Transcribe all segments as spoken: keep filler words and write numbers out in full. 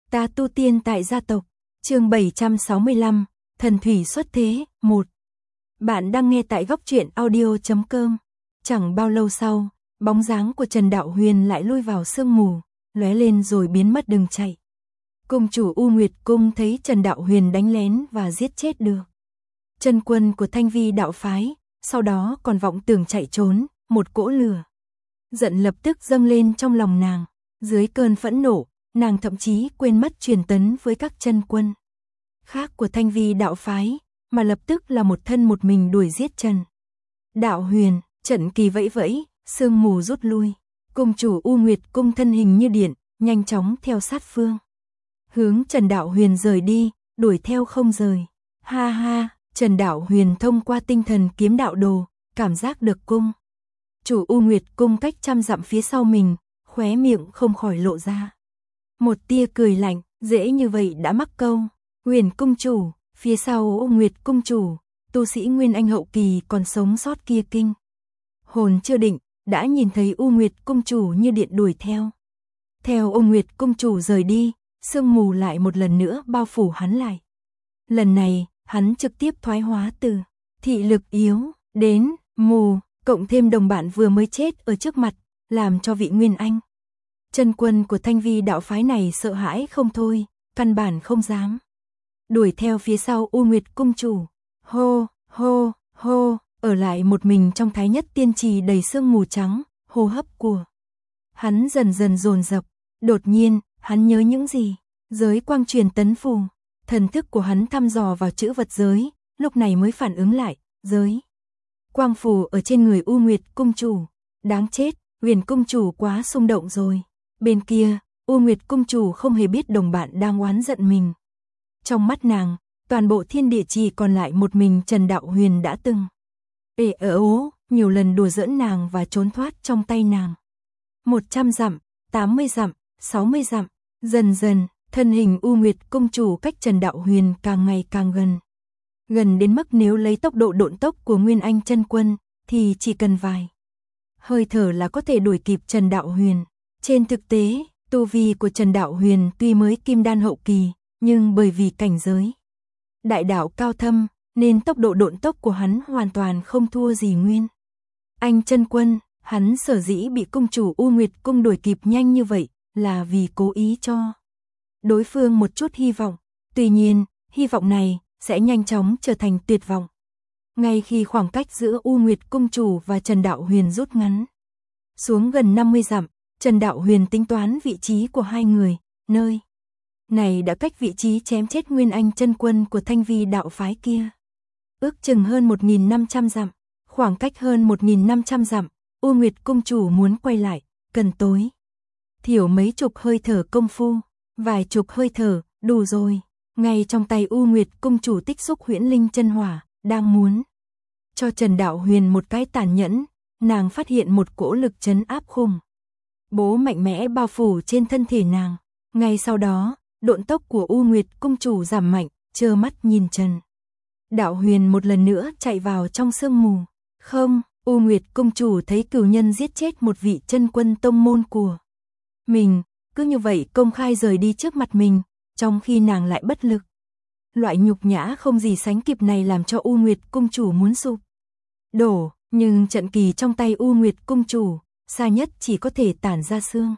Ta tu tiên tại gia tộc, chương bảy trăm sáu mươi lăm, thần thủy xuất thế, một. Bạn đang nghe tại góc truyện audio chấm com. Chẳng bao lâu sau, bóng dáng của Trần Đạo Huyền lại lui vào sương mù, lóe lên rồi biến mất đừng chạy. Cung chủ U Nguyệt Cung thấy Trần Đạo Huyền đánh lén và giết chết được chân quân của Thanh Vi đạo phái, sau đó còn vọng tưởng chạy trốn, một cỗ lửa giận lập tức dâng lên trong lòng nàng. Dưới cơn phẫn nộ, nàng thậm chí quên mất truyền tấn với các chân quân khác của Thanh Vi đạo phái, mà lập tức là một thân một mình đuổi giết Trần Đạo Huyền. Trận kỳ vẫy vẫy, sương mù rút lui. Cung chủ U Nguyệt Cung thân hình như điện, nhanh chóng theo sát phương hướng Trần Đạo Huyền rời đi, đuổi theo không rời. Ha ha, Trần Đạo Huyền thông qua tinh thần kiếm đạo đồ, cảm giác được cung chủ U Nguyệt Cung cách trăm dặm phía sau mình, khóe miệng không khỏi lộ ra một tia cười lạnh, dễ như vậy đã mắc câu. Huyền cung chủ, phía sau U Nguyệt cung chủ, tu sĩ Nguyên Anh hậu kỳ còn sống sót kia kinh hồn chưa định, đã nhìn thấy U Nguyệt cung chủ như điện đuổi theo. Theo U Nguyệt cung chủ rời đi, sương mù lại một lần nữa bao phủ hắn lại. Lần này, hắn trực tiếp thoái hóa từ thị lực yếu đến mù, cộng thêm đồng bạn vừa mới chết ở trước mặt, làm cho vị Nguyên Anh chân quân của Thanh Vi đạo phái này sợ hãi không thôi, căn bản không dám đuổi theo phía sau U Nguyệt cung chủ. Hô, hô, hô, ở lại một mình trong Thái Nhất Tiên Trì đầy sương mù trắng, hô hấp của hắn dần dần dồn dập. Đột nhiên, hắn nhớ những gì? Giới quang truyền tấn phù, thần thức của hắn thăm dò vào chữ vật giới, lúc này mới phản ứng lại, giới quang phù ở trên người U Nguyệt cung chủ. Đáng chết, Huyền cung chủ quá xung động rồi. Bên kia, U Nguyệt cung chủ không hề biết đồng bạn đang oán giận mình. Trong mắt nàng, toàn bộ thiên địa chỉ còn lại một mình Trần Đạo Huyền đã từng ê ớ ố, nhiều lần đùa giỡn nàng và trốn thoát trong tay nàng. Một trăm dặm, tám mươi dặm, sáu mươi dặm, dần dần, thân hình U Nguyệt cung chủ cách Trần Đạo Huyền càng ngày càng gần. Gần đến mức nếu lấy tốc độ độn tốc của Nguyên Anh chân quân, thì chỉ cần vài hơi thở là có thể đuổi kịp Trần Đạo Huyền. Trên thực tế, tu vi của Trần Đạo Huyền tuy mới kim đan hậu kỳ, nhưng bởi vì cảnh giới đại đạo cao thâm, nên tốc độ độn tốc của hắn hoàn toàn không thua gì Nguyên Anh chân quân. Hắn sở dĩ bị cung chủ U Nguyệt cung đuổi kịp nhanh như vậy, là vì cố ý cho đối phương một chút hy vọng. Tuy nhiên, hy vọng này sẽ nhanh chóng trở thành tuyệt vọng ngay khi khoảng cách giữa U Nguyệt cung chủ và Trần Đạo Huyền rút ngắn xuống gần năm mươi dặm. Trần Đạo Huyền tính toán vị trí của hai người, nơi này đã cách vị trí chém chết Nguyên Anh chân quân của Thanh Vi đạo phái kia ước chừng hơn một nghìn năm trăm dặm. Khoảng cách hơn một nghìn năm trăm dặm, U Nguyệt cung chủ muốn quay lại, cần tối thiểu mấy chục hơi thở công phu. Vài chục hơi thở, đủ rồi. Ngay trong tay U Nguyệt cung chủ tích xúc huyễn linh chân hỏa, đang muốn cho Trần Đạo Huyền một cái tàn nhẫn, nàng phát hiện một cỗ lực trấn áp khủng bố mạnh mẽ bao phủ trên thân thể nàng. Ngay sau đó, độn tốc của U Nguyệt cung chủ giảm mạnh, trơ mắt nhìn Trần Đạo Huyền một lần nữa chạy vào trong sương mù. Không, U Nguyệt cung chủ thấy cửu nhân giết chết một vị chân quân tông môn của mình, cứ như vậy công khai rời đi trước mặt mình, trong khi nàng lại bất lực. Loại nhục nhã không gì sánh kịp này làm cho U Nguyệt cung chủ muốn sụp đổ, nhưng trận kỳ trong tay U Nguyệt cung chủ, xa nhất chỉ có thể tản ra sương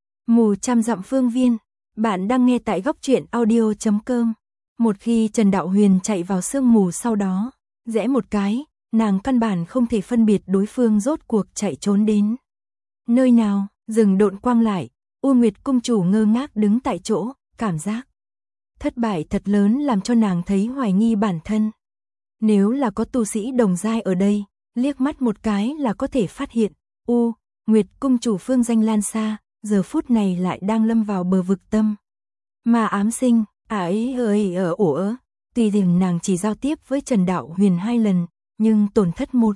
mù trăm dặm phương viên. Bạn đang nghe tại góc truyện audio chấm com. Một khi Trần Đạo Huyền chạy vào sương mù, sau đó rẽ một cái, nàng căn bản không thể phân biệt đối phương rốt cuộc chạy trốn đến nơi nào. Dừng độn quang lại, U Nguyệt cung chủ ngơ ngác đứng tại chỗ, cảm giác thất bại thật lớn làm cho nàng thấy hoài nghi bản thân. Nếu là có tu sĩ đồng giai ở đây, liếc mắt một cái là có thể phát hiện, U Nguyệt cung chủ phương danh lan xa, giờ phút này lại đang lâm vào bờ vực tâm mà ám sinh. À ấy ơi ở ổ ớ. Tuy rằng nàng chỉ giao tiếp với Trần Đạo Huyền hai lần, nhưng tổn thất một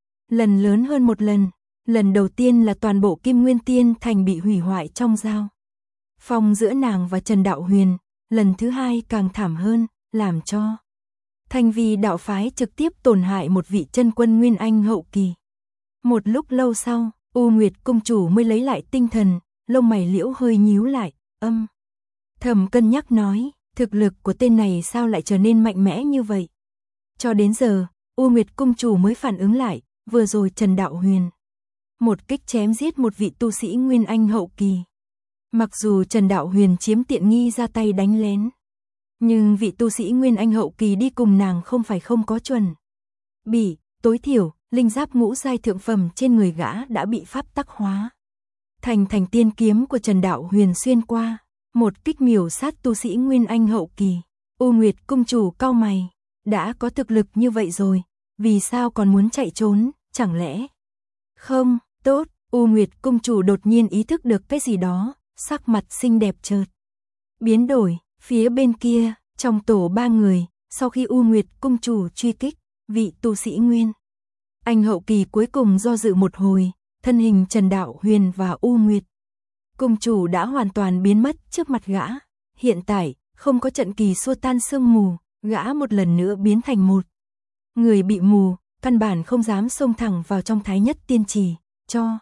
lần lớn hơn một lần. Lần đầu tiên là toàn bộ Kim Nguyên Tiên Thành bị hủy hoại trong giao phong giữa nàng và Trần Đạo Huyền. Lần thứ hai càng thảm hơn, làm cho Thanh Vi đạo phái trực tiếp tổn hại một vị chân quân Nguyên Anh hậu kỳ. Một lúc lâu sau, U Nguyệt cung chủ mới lấy lại tinh thần, lông mày liễu hơi nhíu lại, âm Thầm cân nhắc nói, thực lực của tên này sao lại trở nên mạnh mẽ như vậy? Cho đến giờ, U Nguyệt cung chủ mới phản ứng lại, vừa rồi Trần Đạo Huyền một kích chém giết một vị tu sĩ Nguyên Anh hậu kỳ. Mặc dù Trần Đạo Huyền chiếm tiện nghi ra tay đánh lén, nhưng vị tu sĩ Nguyên Anh hậu kỳ đi cùng nàng không phải không có chuẩn bị, tối thiểu, linh giáp ngũ giai thượng phẩm trên người gã đã bị pháp tắc hóa. Thành thành tiên kiếm của Trần Đạo Huyền xuyên qua, một kích miểu sát tu sĩ Nguyên Anh hậu kỳ. U Nguyệt cung chủ cau mày, đã có thực lực như vậy rồi, vì sao còn muốn chạy trốn, chẳng lẽ? Không, tốt, U Nguyệt cung chủ đột nhiên ý thức được cái gì đó, sắc mặt xinh đẹp chợt biến đổi, phía bên kia, trong tổ ba người, sau khi U Nguyệt cung chủ truy kích, vị tu sĩ Nguyên Anh hậu kỳ cuối cùng do dự một hồi, thân hình Trần Đạo Huyền và U Nguyệt cung chủ đã hoàn toàn biến mất trước mặt gã. Hiện tại, không có trận kỳ xua tan sương mù, gã một lần nữa biến thành một người bị mù, căn bản không dám xông thẳng vào trong Thái Nhất Tiên Trì, cho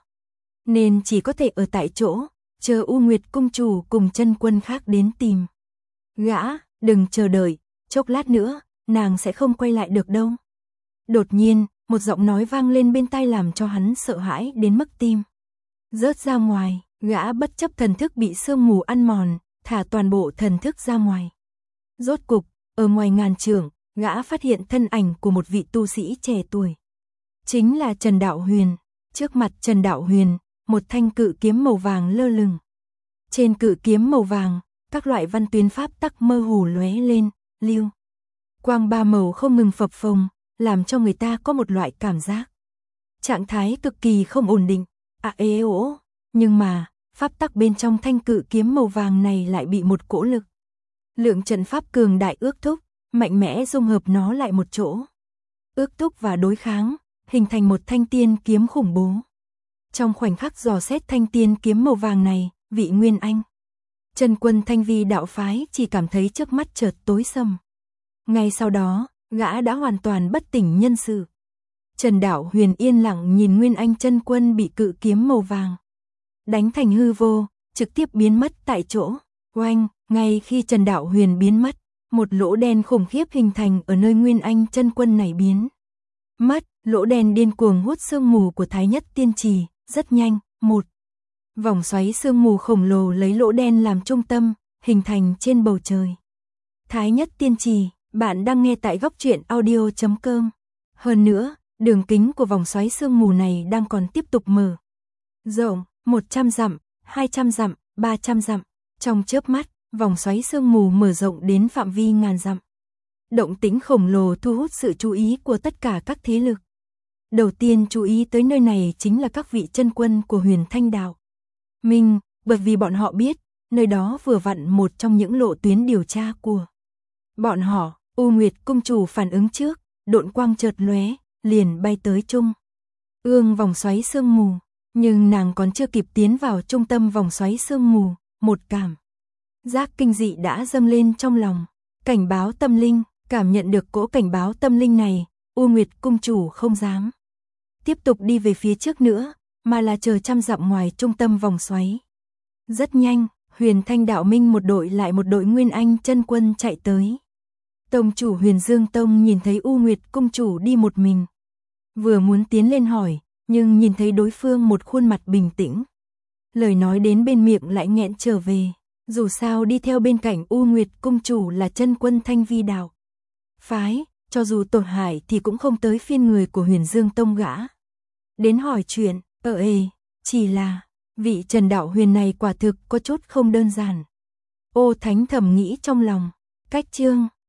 nên chỉ có thể ở tại chỗ, chờ U Nguyệt cung chủ cùng chân quân khác đến tìm gã. Đừng chờ đợi, chốc lát nữa, nàng sẽ không quay lại được đâu. Đột nhiên, một giọng nói vang lên bên tai làm cho hắn sợ hãi đến mức tim rớt ra ngoài. Gã bất chấp thần thức bị sương mù ăn mòn, thả toàn bộ thần thức ra ngoài. Rốt cục, ở ngoài ngàn trượng, gã phát hiện thân ảnh của một vị tu sĩ trẻ tuổi. Chính là Trần Đạo Huyền. Trước mặt Trần Đạo Huyền, một thanh cự kiếm màu vàng lơ lửng. Trên cự kiếm màu vàng, các loại văn tuyến pháp tắc mơ hồ lóe lên, lưu quang ba màu không ngừng phập phồng, làm cho người ta có một loại cảm giác trạng thái cực kỳ không ổn định. À ê ố, nhưng mà, pháp tắc bên trong thanh cự kiếm màu vàng này lại bị một cỗ lực lượng trận pháp cường đại ước thúc, mạnh mẽ dung hợp nó lại một chỗ. Ước thúc và đối kháng, hình thành một thanh tiên kiếm khủng bố. Trong khoảnh khắc dò xét thanh tiên kiếm màu vàng này, vị Nguyên Anh chân quân Thanh Vi đạo phái chỉ cảm thấy trước mắt chợt tối sầm. Ngay sau đó, gã đã hoàn toàn bất tỉnh nhân sự. Trần Đạo Huyền yên lặng nhìn Nguyên Anh chân quân bị cự kiếm màu vàng đánh thành hư vô, trực tiếp biến mất tại chỗ. Oanh, ngay khi Trần Đạo Huyền biến mất, một lỗ đen khủng khiếp hình thành ở nơi Nguyên Anh chân quân này biến mất. Lỗ đen điên cuồng hút sương mù của Thái Nhất Tiên Trì, rất nhanh, một vòng xoáy sương mù khổng lồ lấy lỗ đen làm trung tâm, hình thành trên bầu trời. Thái Nhất Tiên Trì, bạn đang nghe tại góc truyện audio chấm com. Hơn nữa, đường kính của vòng xoáy sương mù này đang còn tiếp tục mở rộng, một trăm dặm, hai trăm dặm, ba trăm dặm. Trong chớp mắt, vòng xoáy sương mù mở rộng đến phạm vi ngàn dặm. Động tĩnh khổng lồ thu hút sự chú ý của tất cả các thế lực. Đầu tiên chú ý tới nơi này chính là các vị chân quân của Huyền Thanh Đạo Minh, bởi vì bọn họ biết, nơi đó vừa vặn một trong những lộ tuyến điều tra của bọn họ. U Nguyệt cung chủ phản ứng trước, độn quang chợt lóe, liền bay tới trung ương vòng xoáy sương mù, nhưng nàng còn chưa kịp tiến vào trung tâm vòng xoáy sương mù, một cảm giác kinh dị đã dâng lên trong lòng. Cảnh báo tâm linh. Cảm nhận được cỗ cảnh báo tâm linh này, U Nguyệt cung chủ không dám tiếp tục đi về phía trước nữa, mà là chờ trăm dặm ngoài trung tâm vòng xoáy. Rất nhanh, Huyền Thanh Đạo Minh một đội lại một đội Nguyên Anh chân quân chạy tới. Tông chủ Huyền Dương Tông nhìn thấy U Nguyệt cung chủ đi một mình, vừa muốn tiến lên hỏi, nhưng nhìn thấy đối phương một khuôn mặt bình tĩnh, lời nói đến bên miệng lại nghẹn trở về. Dù sao đi theo bên cạnh U Nguyệt cung chủ là chân quân Thanh Vi đạo phái, cho dù tổn hại thì cũng không tới phiên người của Huyền Dương Tông gã đến hỏi chuyện. Ở ê, chỉ là vị Trần Đạo Huyền này quả thực có chút không đơn giản. Ô Thánh thầm nghĩ trong lòng. Cách chương